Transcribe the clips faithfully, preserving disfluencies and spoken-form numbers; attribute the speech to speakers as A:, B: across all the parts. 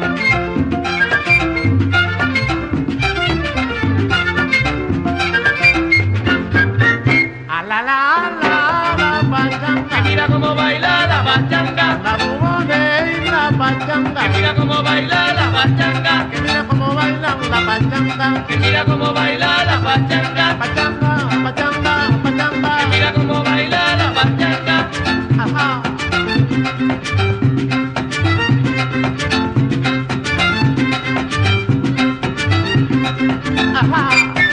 A: A la la la la pachanga.
B: Que mira cómo baila la pachanga.
A: La bubone y la pachanga.
B: Que mira cómo baila la pachanga.
A: Que mira cómo bailan la pachanga.
B: Que mira cómo baila la pachanga.
A: Pachanga, pachanga, pachanga.
B: Que mira cómo baila la pachanga.
A: Ajá. Ajá.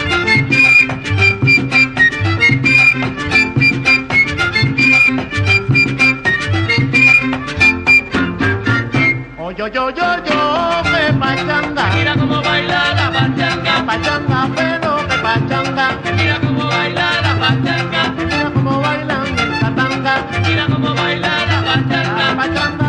A: Oh, yo, yo, yo, yo, que pachanga.
B: Mira cómo baila la pachanga.
A: Pachanga, pero que pachanga.
B: Mira cómo baila la pachanga.
A: Mira cómo bailan esa tanga.
B: Mira cómo baila la pachanga.
A: La pachanga.